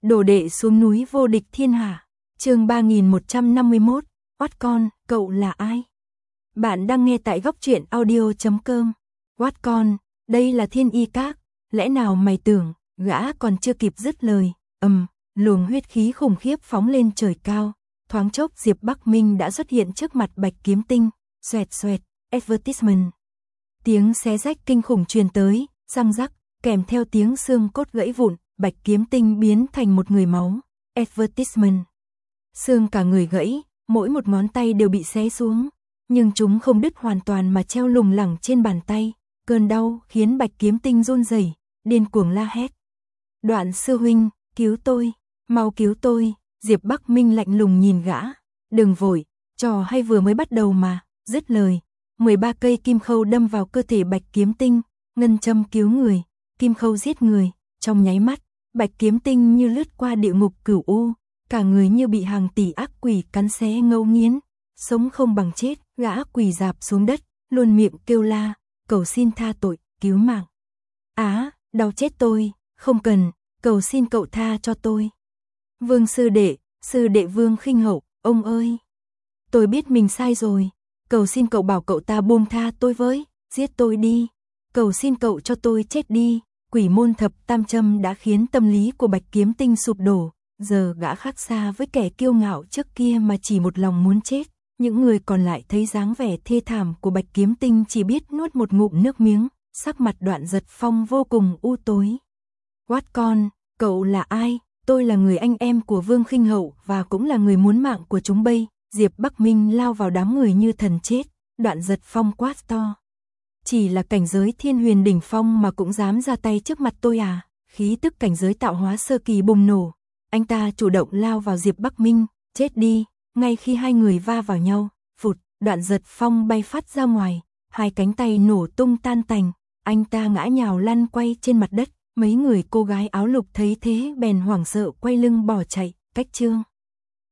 Đồ đệ xuống núi vô địch thiên hạ. Chương 3151. What con, cậu là ai? Bạn đang nghe tại góc truyện audio.com. What con, đây là Thiên Y Các, lẽ nào mày tưởng, gã còn chưa kịp dứt lời, luồng huyết khí khủng khiếp phóng lên trời cao, thoáng chốc Diệp Bắc Minh đã xuất hiện trước mặt Bạch Kiếm Tinh, xoẹt xoẹt, advertisement. Tiếng xé rách kinh khủng truyền tới, răng rắc, kèm theo tiếng xương cốt gãy vụn, Bạch Kiếm Tinh biến thành một người máu, advertisement. Xương cả người gãy, mỗi một ngón tay đều bị xé xuống, nhưng chúng không đứt hoàn toàn mà treo lủng lẳng trên bàn tay, cơn đau khiến Bạch Kiếm Tinh run rẩy, điên cuồng la hét. Đoạn sư huynh, cứu tôi, mau cứu tôi, Diệp Bắc Minh lạnh lùng nhìn gã, đừng vội, trò hay vừa mới bắt đầu mà, dứt lời, 13 cây kim khâu đâm vào cơ thể Bạch Kiếm Tinh, ngân châm cứu người, kim khâu giết người, trong nháy mắt, Bạch Kiếm Tinh như lướt qua địa ngục cửu u, cả người như bị hàng tỷ ác quỷ cắn xé ngấu nghiến, sống không bằng chết, gã quỳ rạp xuống đất, luôn miệng kêu la, cầu xin tha tội, cứu mạng. Á, đau chết tôi, không cần, cầu xin cậu tha cho tôi. Vương sư đệ Vương Khinh Hậu, ông ơi. Tôi biết mình sai rồi, cầu xin cậu bảo cậu ta buông tha tôi với, giết tôi đi, cầu xin cậu cho tôi chết đi. Quỷ môn thập tam châm đã khiến tâm lý của Bạch Kiếm Tinh sụp đổ, giờ gã khác xa với kẻ kiêu ngạo trước kia mà chỉ một lòng muốn chết. Những người còn lại thấy dáng vẻ thê thảm của Bạch Kiếm Tinh chỉ biết nuốt một ngụm nước miếng, sắc mặt Đoạn Giật Phong vô cùng u tối. What con, cậu là ai? Tôi là người anh em của Vương Khinh Hậu và cũng là người muốn mạng của chúng bây. Diệp Bắc Minh lao vào đám người như thần chết, Đoạn Giật Phong quát to. Chỉ là cảnh giới Thiên Huyền đỉnh phong mà cũng dám ra tay trước mặt tôi à? Khí tức cảnh giới tạo hóa sơ kỳ bùng nổ. Anh ta chủ động lao vào Diệp Bắc Minh, chết đi. Ngay khi hai người va vào nhau, phụt, Đoạn Giật Phong bay phát ra ngoài, hai cánh tay nổ tung tan tành, anh ta ngã nhào lăn quay trên mặt đất. Mấy người cô gái áo lục thấy thế bèn hoảng sợ quay lưng bỏ chạy. Cách chương